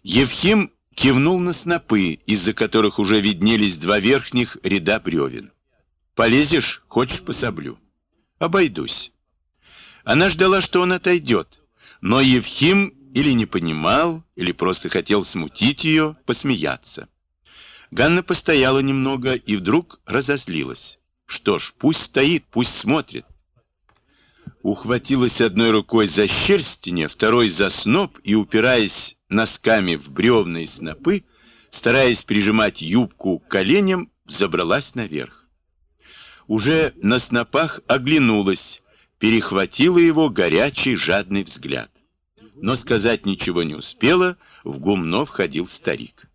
Евхим кивнул на снопы, из-за которых уже виднелись два верхних ряда бревен. «Полезешь? Хочешь, пособлю?» «Обойдусь». Она ждала, что он отойдет, но Евхим или не понимал, или просто хотел смутить ее, посмеяться. Ганна постояла немного и вдруг разозлилась. Что ж, пусть стоит, пусть смотрит. Ухватилась одной рукой за щерстине, второй за сноп и, упираясь носками в бревна и снопы, стараясь прижимать юбку к коленям, забралась наверх. Уже на снопах оглянулась, перехватила его горячий жадный взгляд. Но сказать ничего не успела, в гумно входил старик.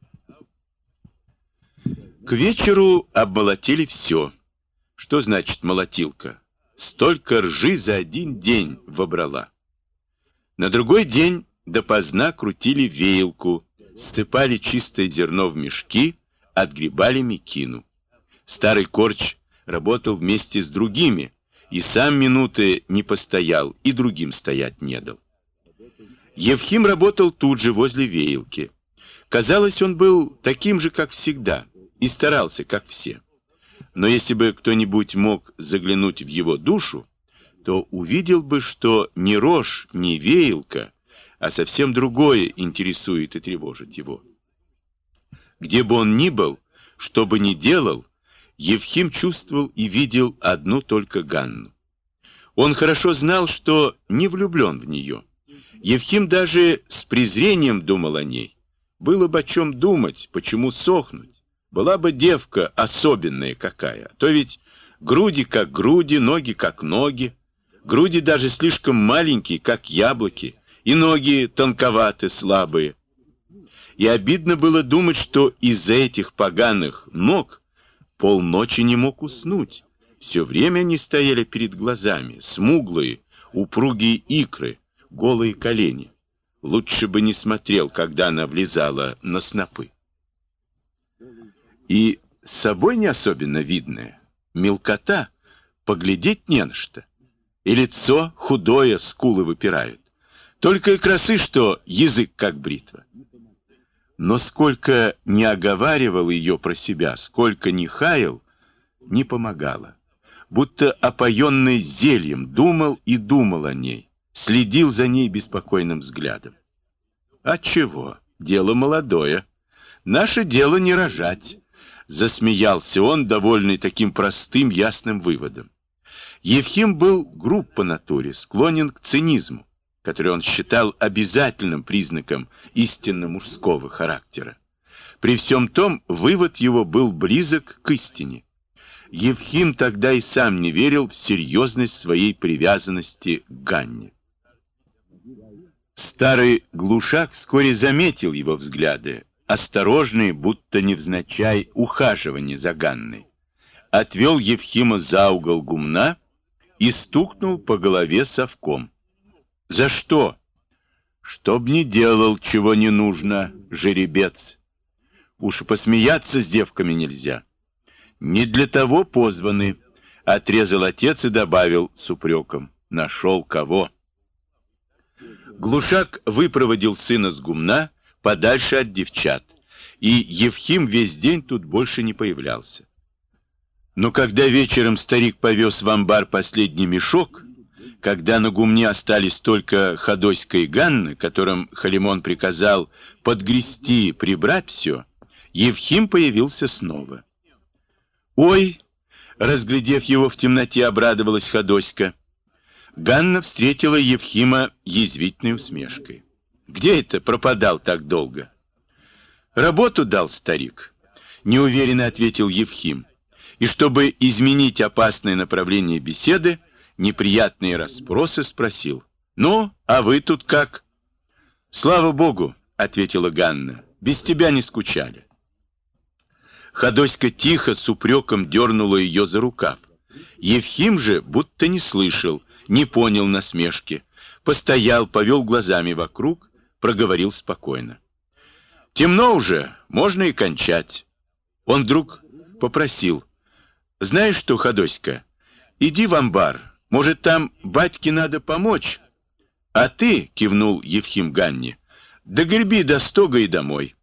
К вечеру обмолотили все. Что значит молотилка? Столько ржи за один день вобрала. На другой день допоздна крутили веялку, сыпали чистое зерно в мешки, отгребали мекину. Старый корч работал вместе с другими, и сам минуты не постоял, и другим стоять не дал. Евхим работал тут же, возле веялки. Казалось, он был таким же, как всегда, и старался, как все. Но если бы кто-нибудь мог заглянуть в его душу, то увидел бы, что не рожь, не веялка, а совсем другое интересует и тревожит его. Где бы он ни был, что бы ни делал, Евхим чувствовал и видел одну только Ганну. Он хорошо знал, что не влюблен в нее. Евхим даже с презрением думал о ней. Было бы о чем думать, почему сохнуть. Была бы девка особенная какая, то ведь груди как груди, ноги как ноги, груди даже слишком маленькие, как яблоки, и ноги тонковаты, слабые. И обидно было думать, что из-за этих поганых ног полночи не мог уснуть. Все время они стояли перед глазами, смуглые, упругие икры, голые колени. Лучше бы не смотрел, когда она влезала на снопы. И с собой не особенно видная, мелкота, поглядеть не на что. И лицо худое, скулы выпирают. Только и красы, что язык как бритва. Но сколько не оговаривал ее про себя, сколько не хаял, не помогало. Будто опоенный зельем думал и думал о ней, следил за ней беспокойным взглядом. А чего? Дело молодое. Наше дело не рожать. Засмеялся он, довольный таким простым, ясным выводом. Евхим был груб по натуре, склонен к цинизму, который он считал обязательным признаком истинно мужского характера. При всем том, вывод его был близок к истине. Евхим тогда и сам не верил в серьезность своей привязанности к Ганне. Старый глушак вскоре заметил его взгляды, осторожные, будто невзначай, ухаживание за Ганной, отвел Евхима за угол гумна и стукнул по голове совком. «За что?» «Чтоб не делал, чего не нужно, жеребец. Уж и посмеяться с девками нельзя». «Не для того позваны», — отрезал отец и добавил с упреком. «Нашел кого?» Глушак выпроводил сына с гумна подальше от девчат, и Евхим весь день тут больше не появлялся. Но когда вечером старик повез в амбар последний мешок, когда на гумне остались только Ходоська и Ганна, которым Халимон приказал подгрести, прибрать все, Евхим появился снова. «Ой!» — разглядев его в темноте, обрадовалась Ходоська. Ганна встретила Евхима язвительной усмешкой. «Где это пропадал так долго?» «Работу дал старик», — неуверенно ответил Евхим. И чтобы изменить опасное направление беседы, неприятные расспросы спросил: «Ну, а вы тут как?» «Слава Богу», — ответила Ганна, — «без тебя не скучали». Ходоська тихо с упреком дернула ее за рукав. Евхим же будто не слышал, не понял насмешки, постоял, повел глазами вокруг, проговорил спокойно: «Темно уже, можно и кончать». Он вдруг попросил: «Знаешь что, Ходоська, иди в амбар, может, там батьке надо помочь, а ты, — кивнул Евхим Ганне, — Догреби до стога и домой.